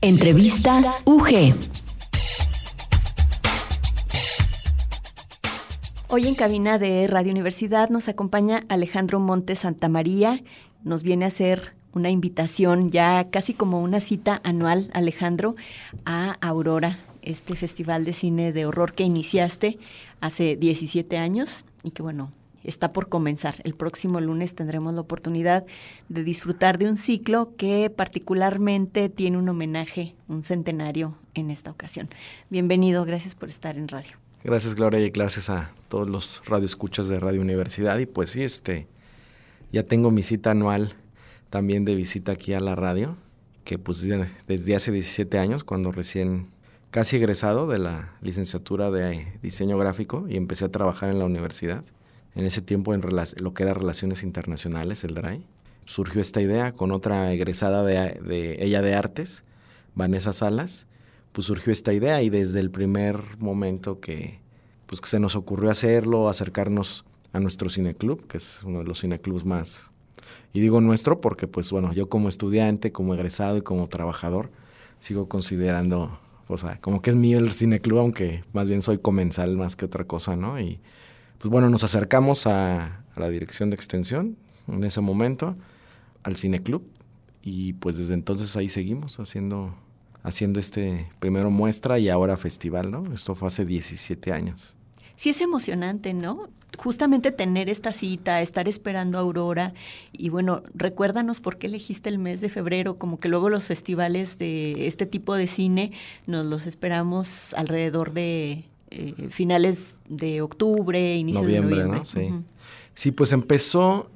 Entrevista UG. Hoy en cabina de Radio Universidad nos acompaña Alejandro Montes Santamaría. Nos viene a hacer una invitación, ya casi como una cita anual, Alejandro, a Aurora, este festival de cine de horror que iniciaste hace 17 años y que está por comenzar. El próximo lunes tendremos la oportunidad de disfrutar de un ciclo que particularmente tiene un homenaje, un centenario en esta ocasión. Bienvenido, gracias por estar en radio. Gracias, Gloria, y gracias a todos los radioescuchas de Radio Universidad. Y pues sí, ya tengo mi cita anual también de visita aquí a la radio, que pues desde hace 17 años, cuando recién casi egresado de la licenciatura de diseño gráfico y empecé a trabajar en la universidad. En ese tiempo en lo que era Relaciones Internacionales, el DRAI, surgió esta idea con otra egresada de ella de artes, Vanessa Salas. Pues surgió esta idea y desde el primer momento que se nos ocurrió hacerlo, acercarnos a nuestro cineclub, que es uno de los cineclubs más, y digo nuestro porque yo como estudiante, como egresado y como trabajador, sigo considerando, como que es mío el cineclub, aunque más bien soy comensal más que otra cosa, ¿no? Y nos acercamos a la dirección de extensión en ese momento, al cineclub, y pues desde entonces ahí seguimos haciendo primero muestra y ahora festival, ¿no? Esto fue hace 17 años. Sí, es emocionante, ¿no? Justamente tener esta cita, estar esperando a Aurora y recuérdanos por qué elegiste el mes de febrero, como que luego los festivales de este tipo de cine nos los esperamos alrededor de finales de octubre, inicio de noviembre, ¿no? Sí. Uh-huh. Sí, pues empezó,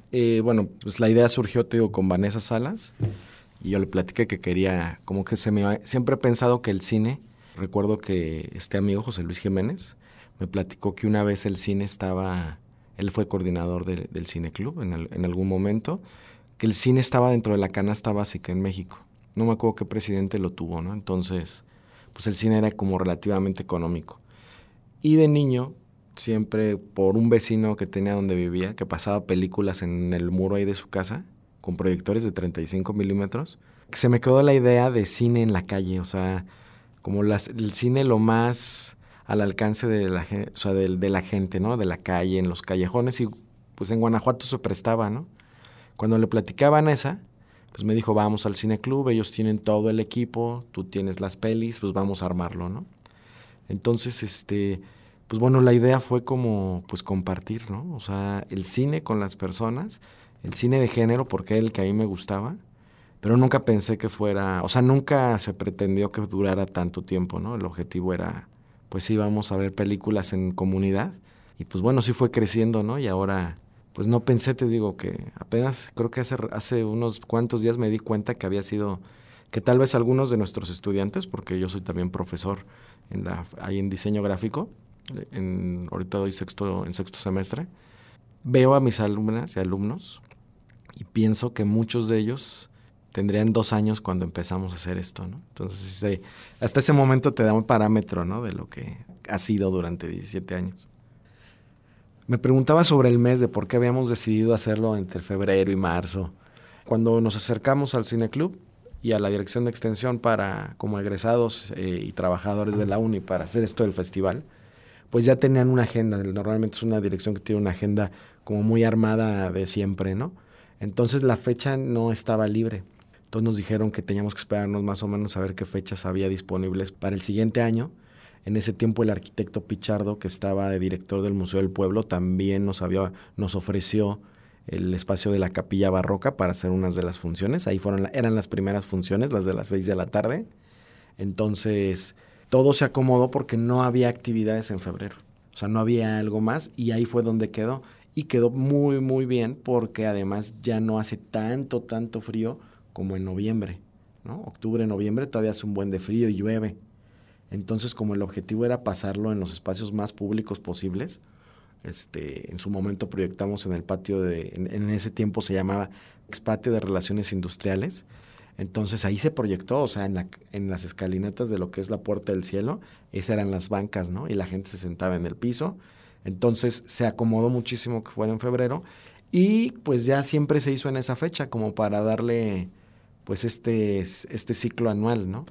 la idea surgió, con Vanessa Salas. Y yo le platiqué que quería, siempre he pensado que el cine, recuerdo que este amigo José Luis Jiménez me platicó que una vez el cine él fue coordinador del cineclub en algún momento, que el cine estaba dentro de la canasta básica en México. No me acuerdo qué presidente lo tuvo, ¿no? Entonces, pues el cine era como relativamente económico. Y de niño, siempre por un vecino que tenía donde vivía, que pasaba películas en el muro ahí de su casa, con proyectores de 35 milímetros, se me quedó la idea de cine en la calle, como el cine lo más al alcance de la gente, ¿no? De la calle, en los callejones, y pues en Guanajuato se prestaba, ¿no? Cuando le platicé a Vanessa, pues me dijo, vamos al cineclub, ellos tienen todo el equipo, tú tienes las pelis, pues vamos a armarlo, ¿no? Entonces, la idea fue como, compartir, ¿no? El cine con las personas, el cine de género, porque era el que a mí me gustaba, pero nunca pensé que fuera, nunca se pretendió que durara tanto tiempo, ¿no? El objetivo era, íbamos a ver películas en comunidad, y sí fue creciendo, ¿no? Y ahora, no pensé, te digo, que apenas, creo que hace unos cuantos días me di cuenta que tal vez algunos de nuestros estudiantes, porque yo soy también profesor ahí en diseño gráfico, ahorita doy en sexto semestre, veo a mis alumnas y alumnos, y pienso que muchos de ellos tendrían 2 años cuando empezamos a hacer esto, ¿no? Entonces, hasta ese momento te da un parámetro, ¿no? De lo que ha sido durante 17 años. Me preguntaba sobre el mes, de por qué habíamos decidido hacerlo entre febrero y marzo. Cuando nos acercamos al cineclub y a la dirección de extensión como egresados y trabajadores de la uni para hacer esto del festival, pues ya tenían una agenda. Normalmente es una dirección que tiene una agenda como muy armada de siempre, ¿no? Entonces la fecha no estaba libre. Entonces nos dijeron que teníamos que esperarnos más o menos a ver qué fechas había disponibles para el siguiente año. En ese tiempo el arquitecto Pichardo, que estaba de director del Museo del Pueblo, también nos ofreció el espacio de la Capilla Barroca para hacer unas de las funciones. Ahí eran las primeras funciones, las de las 6 de la tarde. Entonces todo se acomodó porque no había actividades en febrero. No había algo más, y ahí fue donde quedó. Y quedó muy, muy bien porque además ya no hace tanto frío como en noviembre, ¿no? Octubre, noviembre todavía hace un buen de frío y llueve. Entonces, como el objetivo era pasarlo en los espacios más públicos posibles, en su momento proyectamos en el patio en ese tiempo se llamaba Expatio de Relaciones Industriales. Entonces ahí se proyectó, en las escalinatas de lo que es la Puerta del Cielo, esas eran las bancas, ¿no? Y la gente se sentaba en el piso. Entonces se acomodó muchísimo que fuera en febrero, y pues ya siempre se hizo en esa fecha como para darle este ciclo anual, ¿no?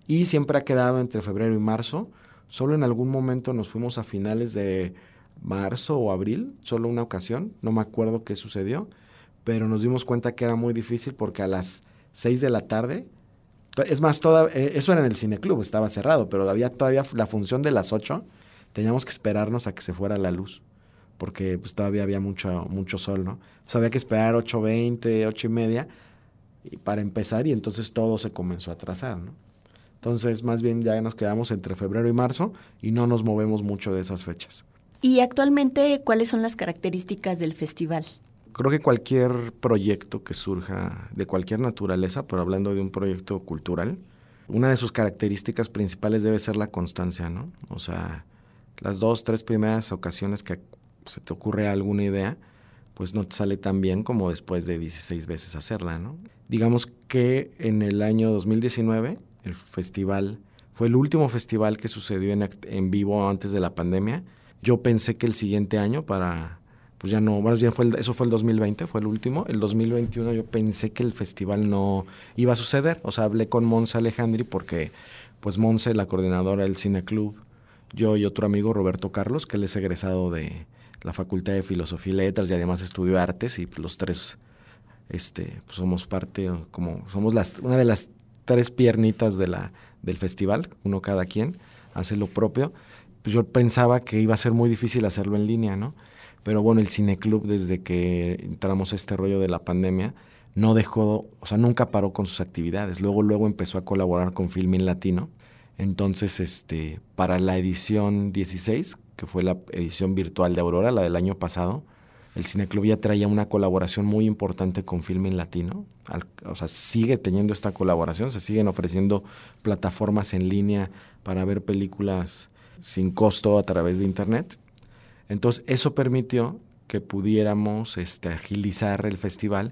y siempre ha quedado entre febrero y marzo. Solo en algún momento nos fuimos a finales de marzo o abril, solo una ocasión, no me acuerdo qué sucedió, pero nos dimos cuenta que era muy difícil porque a las 6 de la tarde, es más, eso era en el cineclub, estaba cerrado, pero había todavía la función de las 8, teníamos que esperarnos a que se fuera la luz, porque pues todavía había mucho sol, ¿no? Entonces había que esperar 8:20, 8:30 para empezar, y entonces todo se comenzó a atrasar, ¿no? Entonces, más bien ya nos quedamos entre febrero y marzo y no nos movemos mucho de esas fechas. Y actualmente, ¿cuáles son las características del festival? Creo que cualquier proyecto que surja de cualquier naturaleza, pero hablando de un proyecto cultural, una de sus características principales debe ser la constancia, ¿no? O sea, las 2, 3 primeras ocasiones que se te ocurre alguna idea, pues no te sale tan bien como después de 16 veces hacerla, ¿no? Digamos que en el año 2019, el festival fue el último festival que sucedió en vivo antes de la pandemia. Yo pensé que el siguiente año pues ya no, más bien eso fue el 2020, fue el último. El 2021 yo pensé que el festival no iba a suceder. O sea, hablé con Montse Alejandri porque, pues Montse, la coordinadora del Cineclub, yo y otro amigo, Roberto Carlos, que él es egresado de la Facultad de Filosofía y Letras y además estudió Artes, y pues los tres pues somos parte, somos una de las 3 piernitas del festival, uno cada quien hace lo propio. Pues yo pensaba que iba a ser muy difícil hacerlo en línea, ¿no? Pero bueno, el Cineclub, desde que entramos a este rollo de la pandemia, no dejó, o sea, nunca paró con sus actividades. Luego empezó a colaborar con Filmin Latino. Entonces, para la edición 16, que fue la edición virtual de Aurora, la del año pasado, el Cineclub ya traía una colaboración muy importante con Filmin Latino. O sea, sigue teniendo esta colaboración, se siguen ofreciendo plataformas en línea para ver películas sin costo a través de internet. Entonces, eso permitió que pudiéramos agilizar el festival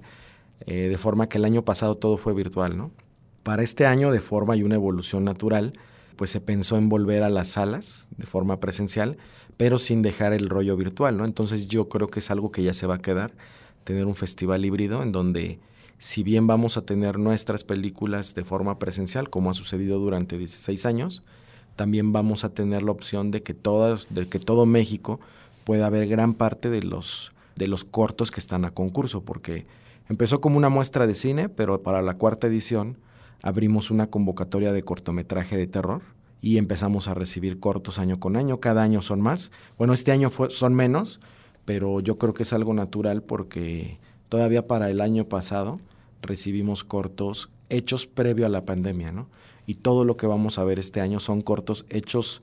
de forma que el año pasado todo fue virtual, ¿no? Para este año, de forma y una evolución natural, pues se pensó en volver a las salas de forma presencial, pero sin dejar el rollo virtual, ¿no? Entonces yo creo que es algo que ya se va a quedar, tener un festival híbrido en donde, si bien vamos a tener nuestras películas de forma presencial, como ha sucedido durante 16 años, también vamos a tener la opción de que todo México pueda ver gran parte de los cortos que están a concurso, porque empezó como una muestra de cine, pero para la 4ª edición abrimos una convocatoria de cortometraje de terror y empezamos a recibir cortos año con año. Cada año son más. Bueno, este año son menos, pero yo creo que es algo natural porque todavía para el año pasado recibimos cortos hechos previo a la pandemia, ¿no? Y todo lo que vamos a ver este año son cortos hechos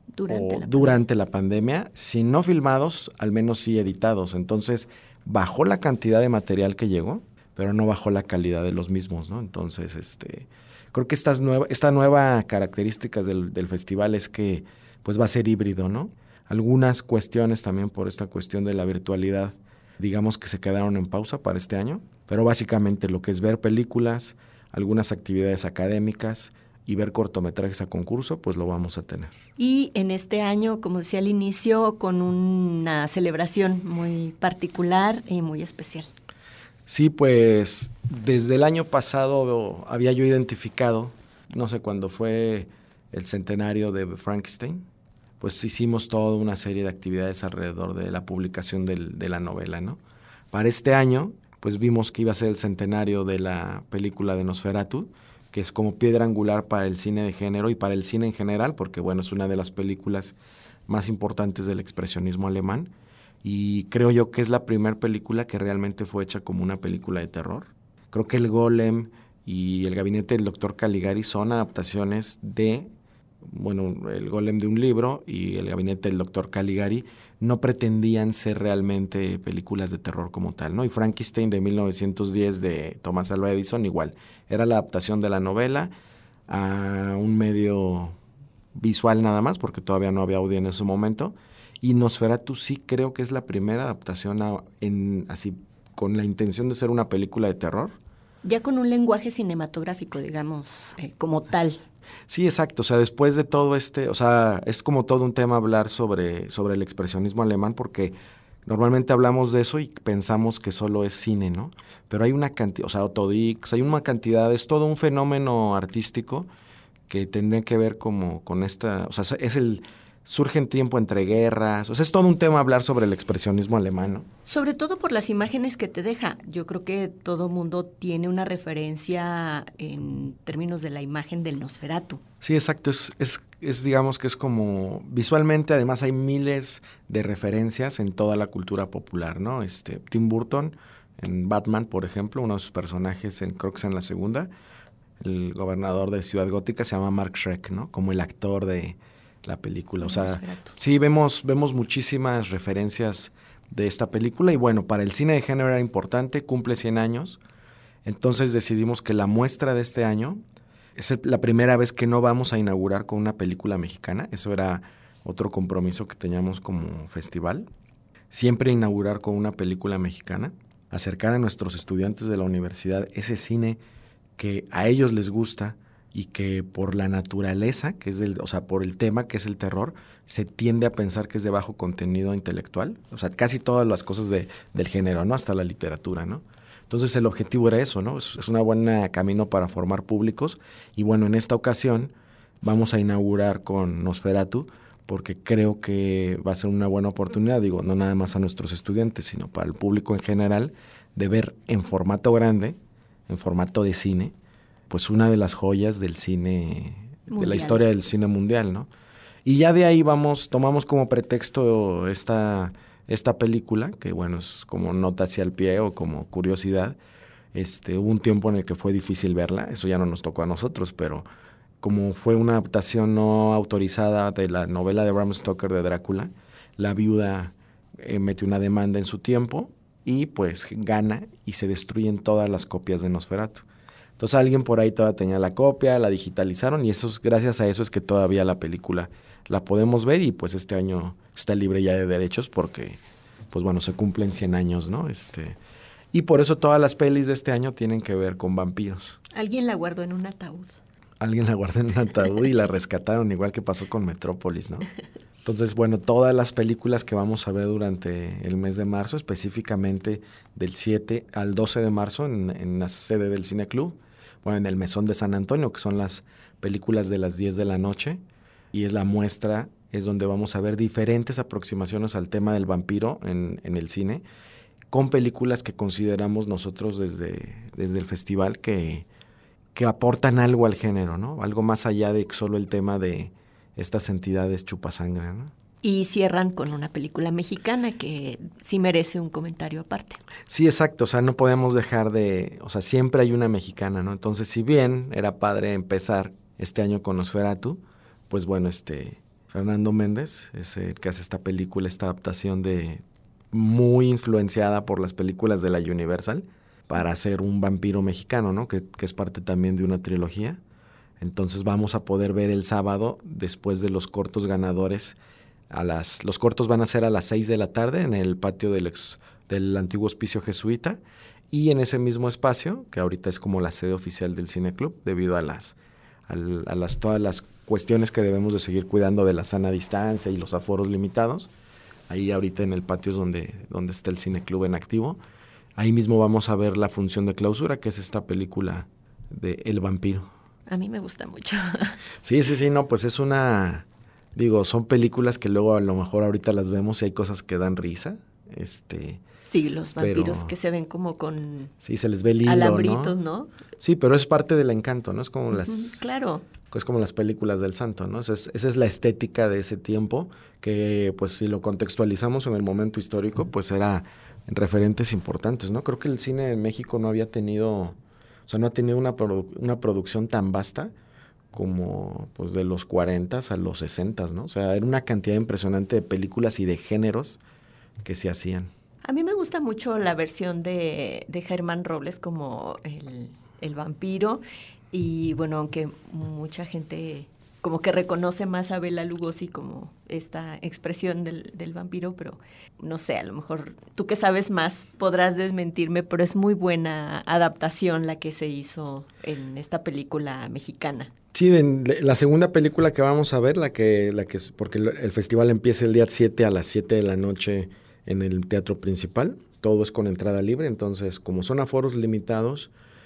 durante la pandemia, si no filmados, al menos sí editados. Entonces, bajó la cantidad de material que llegó, pero no bajó la calidad de los mismos, ¿no? Entonces, creo que esta nueva característica del festival es que pues va a ser híbrido, ¿no? Algunas cuestiones también por esta cuestión de la virtualidad, digamos que se quedaron en pausa para este año, pero básicamente lo que es ver películas, algunas actividades académicas y ver cortometrajes a concurso, pues lo vamos a tener. Y en este año, como decía al inicio, con una celebración muy particular y muy especial. Sí, pues desde el año pasado había yo identificado, no sé, cuando fue el centenario de Frankenstein, pues hicimos toda una serie de actividades alrededor de la publicación de la novela, ¿no? Para este año, pues vimos que iba a ser el centenario de la película de Nosferatu, que es como piedra angular para el cine de género y para el cine en general, porque bueno, es una de las películas más importantes del expresionismo alemán. Y creo yo que es la primera película que realmente fue hecha como una película de terror. Creo que El Golem y El Gabinete del Dr. Caligari son adaptaciones El Golem de un libro y El Gabinete del Dr. Caligari no pretendían ser realmente películas de terror como tal, ¿no? Y Frankenstein de 1910 de Thomas Alva Edison igual. Era la adaptación de la novela a un medio visual nada más, porque todavía no había audio en ese momento. Y Nosferatu sí creo que es la primera adaptación así con la intención de ser una película de terror. Ya con un lenguaje cinematográfico, digamos, como tal. Sí, exacto. O sea, después de todo es como todo un tema hablar sobre el expresionismo alemán, porque normalmente hablamos de eso y pensamos que solo es cine, ¿no? Pero hay una cantidad, Otto Dix, hay una cantidad, es todo un fenómeno artístico que tendría que ver como con esta, o sea, surge en tiempo entre guerras, o sea, es todo un tema hablar sobre el expresionismo alemán, ¿no? Sobre todo por las imágenes que te deja. Yo creo que todo mundo tiene una referencia en términos de la imagen del Nosferatu. Sí, exacto, digamos que es como, visualmente además hay miles de referencias en toda la cultura popular, ¿no? Tim Burton, en Batman, por ejemplo, uno de sus personajes, creo que es en la segunda, el gobernador de Ciudad Gótica se llama Mark Schreck, ¿no? Como el actor de la película. O sea, sí, vemos muchísimas referencias de esta película y bueno, para el cine de género era importante, cumple 100 años, entonces decidimos que la muestra de este año es la primera vez que no vamos a inaugurar con una película mexicana, eso era otro compromiso que teníamos como festival, siempre inaugurar con una película mexicana, acercar a nuestros estudiantes de la universidad ese cine que a ellos les gusta y que por la naturaleza, que es o sea, por el tema que es el terror, se tiende a pensar que es de bajo contenido intelectual. O sea, casi todas las cosas del género, ¿no? Hasta la literatura, ¿no? Entonces el objetivo era eso, ¿no? Es una buena camino para formar públicos. Y bueno, en esta ocasión vamos a inaugurar con Nosferatu, porque creo que va a ser una buena oportunidad, digo, no nada más a nuestros estudiantes, sino para el público en general, de ver en formato grande, en formato de cine, pues una de las joyas del cine, mundial, de la historia del cine mundial, ¿no? Y ya de ahí tomamos como pretexto esta película, que bueno, es como nota hacia el pie o como curiosidad. Hubo un tiempo en el que fue difícil verla, eso ya no nos tocó a nosotros, pero como fue una adaptación no autorizada de la novela de Bram Stoker de Drácula, la viuda metió una demanda en su tiempo y pues gana y se destruyen todas las copias de Nosferatu. Entonces alguien por ahí todavía tenía la copia, la digitalizaron y gracias a eso es que todavía la película la podemos ver y pues este año está libre ya de derechos porque pues bueno, se cumplen 100 años, ¿no? Y por eso todas las pelis de este año tienen que ver con vampiros. Alguien la guardó en un ataúd. Alguien la guardó en un ataúd y la rescataron, igual que pasó con Metrópolis, ¿no? Entonces, bueno, todas las películas que vamos a ver durante el mes de marzo, específicamente del 7 al 12 de marzo en la sede del Cine Club, bueno, en el Mesón de San Antonio, que son las películas de las 10 de la noche, y es la muestra, es donde vamos a ver diferentes aproximaciones al tema del vampiro en el cine, con películas que consideramos nosotros desde el festival que aportan algo al género, ¿no? Algo más allá de solo el tema de estas entidades chupasangre, ¿no? Y cierran con una película mexicana que sí merece un comentario aparte. Sí, exacto, o sea, no podemos dejar o sea, siempre hay una mexicana, ¿no? Entonces, si bien era padre empezar este año con Nosferatu, pues bueno, Fernando Méndez es el que hace esta película, esta adaptación muy influenciada por las películas de la Universal, para hacer un vampiro mexicano, ¿no? Que es parte también de una trilogía. Entonces vamos a poder ver el sábado, después de los cortos ganadores, los cortos van a ser a las 6 de la tarde en el patio del antiguo hospicio jesuita, y en ese mismo espacio, que ahorita es como la sede oficial del Cine Club, debido a todas las cuestiones que debemos de seguir cuidando de la sana distancia y los aforos limitados, ahí ahorita en el patio es donde está el Cine Club en activo. Ahí mismo vamos a ver la función de clausura, que es esta película de El Vampiro. A mí me gusta mucho. Sí, no, pues es son películas que luego a lo mejor ahorita las vemos y hay cosas que dan risa. Sí, los vampiros que se ven como con... Sí, se les ve el hilo, alambritos, ¿no? Sí, pero es parte del encanto, ¿no? Es como claro. Es como las películas del santo, ¿no? Esa es la estética de ese tiempo que, pues, si lo contextualizamos en el momento histórico, pues era referentes importantes, ¿no? Creo que el cine en México no ha tenido una producción tan vasta como pues de los 40 a los 60, ¿no? O sea, era una cantidad impresionante de películas y de géneros que se hacían. A mí me gusta mucho la versión de Germán Robles como el vampiro y bueno, aunque mucha gente como que reconoce más a Bela Lugosi como esta expresión del vampiro, pero no sé, a lo mejor tú que sabes más podrás desmentirme, pero es muy buena adaptación la que se hizo en esta película mexicana. Sí, la segunda película que vamos a ver, porque el festival empieza el día 7 a las 7 de la noche en el teatro principal, todo es con entrada libre, entonces como son aforos limitados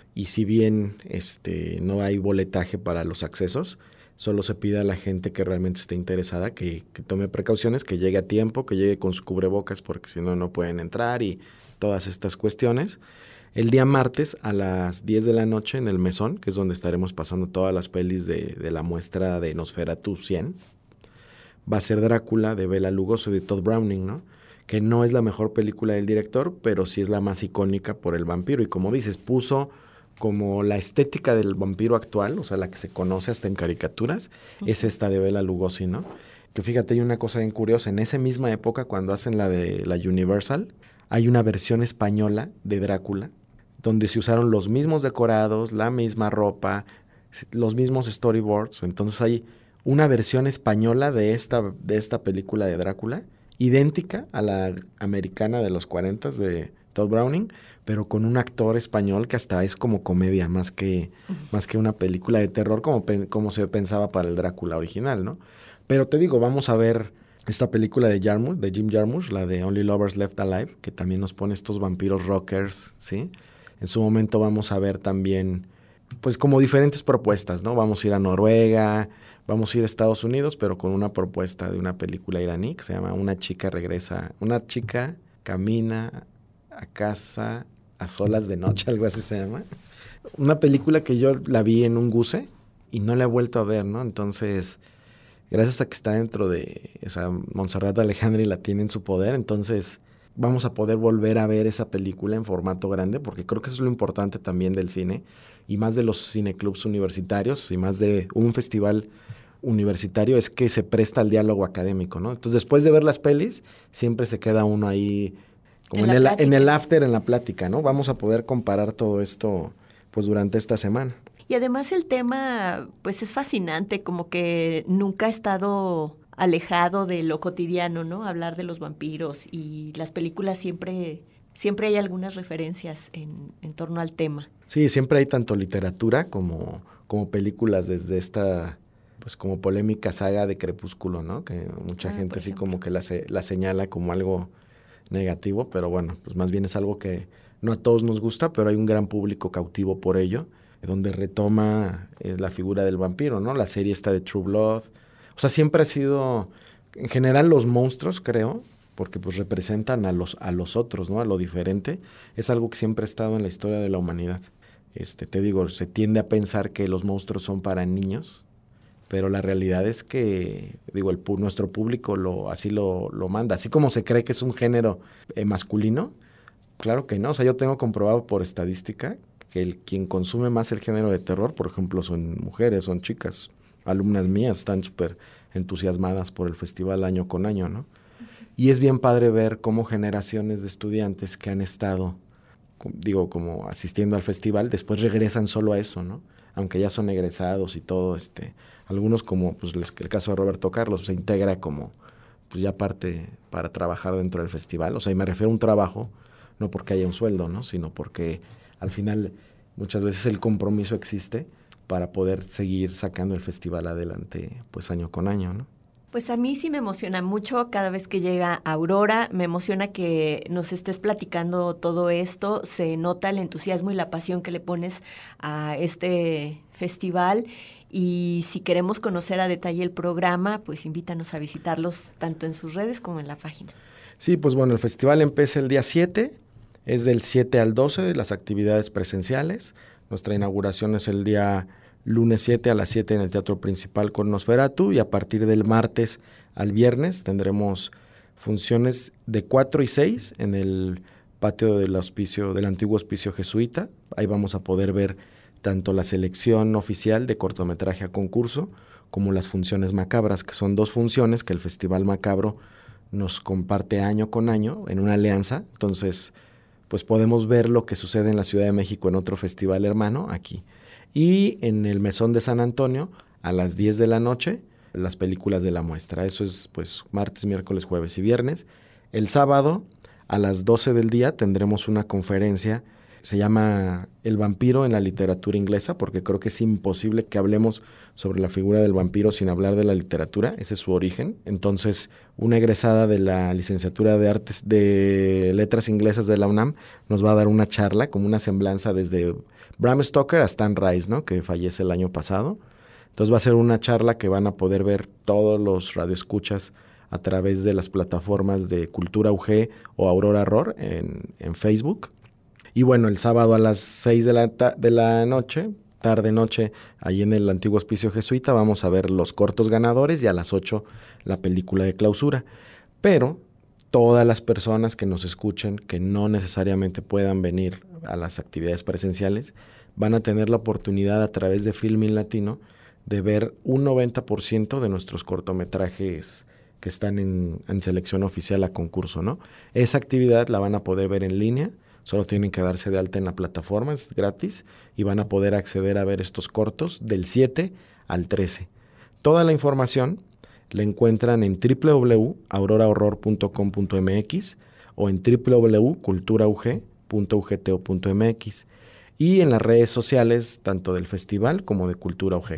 y si bien no hay boletaje para los accesos, solo se pide a la gente que realmente esté interesada que tome precauciones, que llegue a tiempo, que llegue con su cubrebocas, porque si no, no pueden entrar y todas estas cuestiones. El día martes a las 10 de la noche en el Mesón, que es donde estaremos pasando todas las pelis de la muestra de Nosferatu 100, va a ser Drácula de Bela Lugosi, de Todd Browning, ¿no? Que no es la mejor película del director, pero sí es la más icónica por el vampiro. Y como dices, puso como la estética del vampiro actual, o sea, la que se conoce hasta en caricaturas, es esta de Bela Lugosi, ¿no? Que fíjate, hay una cosa bien curiosa, en esa misma época, cuando hacen la de la Universal, hay una versión española de Drácula, donde se usaron los mismos decorados, la misma ropa, los mismos storyboards. Entonces hay una versión española de esta película de Drácula, idéntica a la americana de los 40 de Todd Browning, pero con un actor español que hasta es como comedia, más que una película de terror como se pensaba para el Drácula original, ¿no? Pero te digo, vamos a ver esta película de Jarmusch, de Jim Jarmusch, la de Only Lovers Left Alive, que también nos pone estos vampiros rockers, ¿sí? En su momento vamos a ver también, pues como diferentes propuestas, ¿no? Vamos a ir a Noruega, vamos a ir a Estados Unidos, pero con una propuesta de una película iraní que se llama Una chica camina a casa a solas de noche, algo así se llama. Una película que yo la vi en un Guse y no la he vuelto a ver, ¿no? Entonces, gracias a que está dentro de, o sea, Montserrat Alejandri la tiene en su poder, entonces vamos a poder volver a ver esa película en formato grande, porque creo que eso es lo importante también del cine, y más de los cineclubs universitarios, y más de un festival universitario, es que se presta al diálogo académico, ¿no? Entonces, después de ver las pelis, siempre se queda uno ahí como en el after, en la plática, ¿no? Vamos a poder comparar todo esto, pues, durante esta semana. Y además el tema, pues, es fascinante, como que nunca ha estado alejado de lo cotidiano, ¿no? Hablar de los vampiros, y las películas siempre hay algunas referencias en torno al tema. Sí, siempre hay tanto literatura como películas desde esta, pues, como polémica saga de Crepúsculo, ¿no? Que mucha gente así como que la señala como algo negativo, pero bueno, pues más bien es algo que no a todos nos gusta, pero hay un gran público cautivo por ello, donde retoma la figura del vampiro, ¿no? La serie esta de True Blood. O sea, siempre ha sido, en general, los monstruos, creo, porque pues representan a los otros, ¿no? A lo diferente. Es algo que siempre ha estado en la historia de la humanidad. Te digo, se tiende a pensar que los monstruos son para niños, pero la realidad es que, digo, nuestro público así lo manda. Así como se cree que es un género masculino, claro que no. O sea, yo tengo comprobado por estadística que quien consume más el género de terror, por ejemplo, son mujeres, son chicas. Alumnas mías están súper entusiasmadas por el festival año con año, ¿no? Y es bien padre ver cómo generaciones de estudiantes que han estado, digo, como asistiendo al festival, después regresan solo a eso, ¿no? Aunque ya son egresados y todo, algunos como pues el caso de Roberto Carlos, se integra como pues ya parte para trabajar dentro del festival. O sea, y me refiero a un trabajo, no porque haya un sueldo, ¿no? Sino porque al final muchas veces el compromiso existe para poder seguir sacando el festival adelante, pues año con año, ¿no? Pues a mí sí me emociona mucho cada vez que llega Aurora, me emociona que nos estés platicando todo esto, se nota el entusiasmo y la pasión que le pones a este festival, y si queremos conocer a detalle el programa, pues invítanos a visitarlos tanto en sus redes como en la página. Sí, pues bueno, el festival empieza el día 7, es del 7 al 12, las actividades presenciales. Nuestra inauguración es el día lunes 7 a las 7 en el Teatro Principal con Nosferatu, y a partir del martes al viernes tendremos funciones de 4 y 6 en el patio del antiguo hospicio jesuita. Ahí vamos a poder ver tanto la selección oficial de cortometraje a concurso como las funciones macabras, que son 2 funciones que el Festival Macabro nos comparte año con año en una alianza. Entonces, pues podemos ver lo que sucede en la Ciudad de México en otro festival hermano aquí. Y en el Mesón de San Antonio, a las 10 de la noche, las películas de la muestra. Eso es pues martes, miércoles, jueves y viernes. El sábado, a las 12 del día, tendremos una conferencia Se llama El vampiro en la literatura inglesa, porque creo que es imposible que hablemos sobre la figura del vampiro sin hablar de la literatura. Ese es su origen. Entonces, una egresada de la licenciatura de Letras Inglesas de la UNAM nos va a dar una charla, como una semblanza desde Bram Stoker hasta Anne Rice, ¿no?, que fallece el año pasado. Entonces va a ser una charla que van a poder ver todos los radioescuchas a través de las plataformas de Cultura UG o Aurora Horror en Facebook. Y bueno, el sábado a las 6 de la noche, tarde-noche, ahí en el antiguo Hospicio Jesuita, vamos a ver los cortos ganadores y a las 8 la película de clausura. Pero todas las personas que nos escuchen, que no necesariamente puedan venir a las actividades presenciales, van a tener la oportunidad a través de Filmin Latino de ver un 90% de nuestros cortometrajes que están en selección oficial a concurso, ¿no? Esa actividad la van a poder ver en línea. Solo tienen que darse de alta en la plataforma, es gratis, y van a poder acceder a ver estos cortos del 7 al 13. Toda la información la encuentran en www.aurorahorror.com.mx o en www.culturaug.ugto.mx y en las redes sociales tanto del festival como de Cultura UG.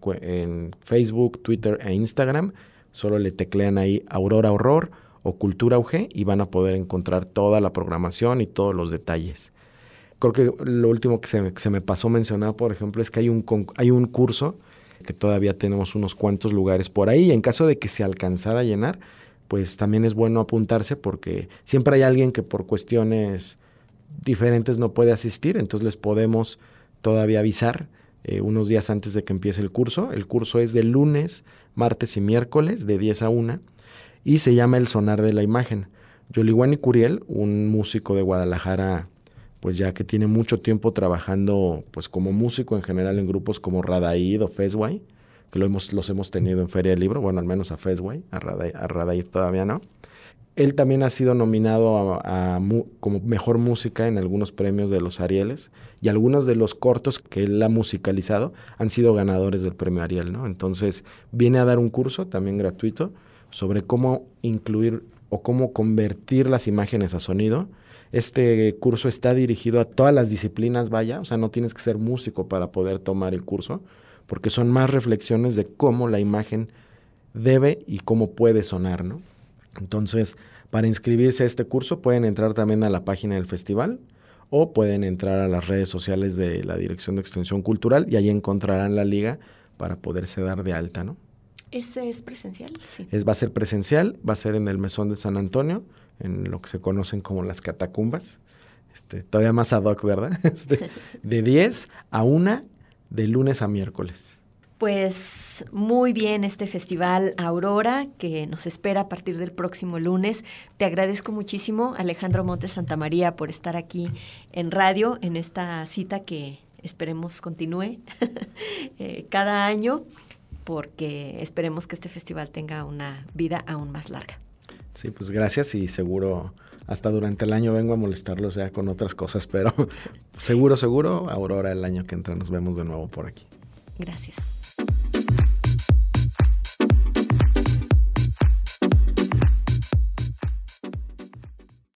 En Facebook, Twitter e Instagram solo le teclean ahí Aurora Horror o Cultura UG y van a poder encontrar toda la programación y todos los detalles. Creo que lo último que se me pasó mencionar, por ejemplo, es que hay un curso que todavía tenemos unos cuantos lugares por ahí, y en caso de que se alcanzara a llenar, pues también es bueno apuntarse, porque siempre hay alguien que por cuestiones diferentes no puede asistir, entonces les podemos todavía avisar unos días antes de que empiece el curso. El curso es de lunes, martes y miércoles de 10 a 1, y se llama El Sonar de la Imagen. Yoliwani Curiel, un músico de Guadalajara, pues ya que tiene mucho tiempo trabajando pues como músico en general en grupos como Radaid o Fesway, que los hemos tenido en Feria del Libro, bueno, al menos a Fesway, a Radaid todavía no. Él también ha sido nominado como mejor música en algunos premios de los Arieles, y algunos de los cortos que él ha musicalizado han sido ganadores del premio Ariel, ¿no? Entonces viene a dar un curso también gratuito sobre cómo incluir o cómo convertir las imágenes a sonido. Este curso está dirigido a todas las disciplinas, vaya, o sea, no tienes que ser músico para poder tomar el curso, porque son más reflexiones de cómo la imagen debe y cómo puede sonar, ¿no? Entonces, para inscribirse a este curso pueden entrar también a la página del festival o pueden entrar a las redes sociales de la Dirección de Extensión Cultural y ahí encontrarán la liga para poderse dar de alta, ¿no? ¿Ese es presencial? Sí. Va a ser presencial, va a ser en el Mesón de San Antonio, en lo que se conocen como las catacumbas. Todavía más ad hoc, ¿verdad? De 10 a 1, de lunes a miércoles. Pues muy bien este festival Aurora que nos espera a partir del próximo lunes. Te agradezco muchísimo, Alejandro Montes Santamaría, por estar aquí en radio en esta cita que esperemos continúe cada año, porque esperemos que este festival tenga una vida aún más larga. Sí, pues gracias, y seguro hasta durante el año vengo a molestarlos ya con otras cosas, pero seguro, Aurora, el año que entra nos vemos de nuevo por aquí. Gracias.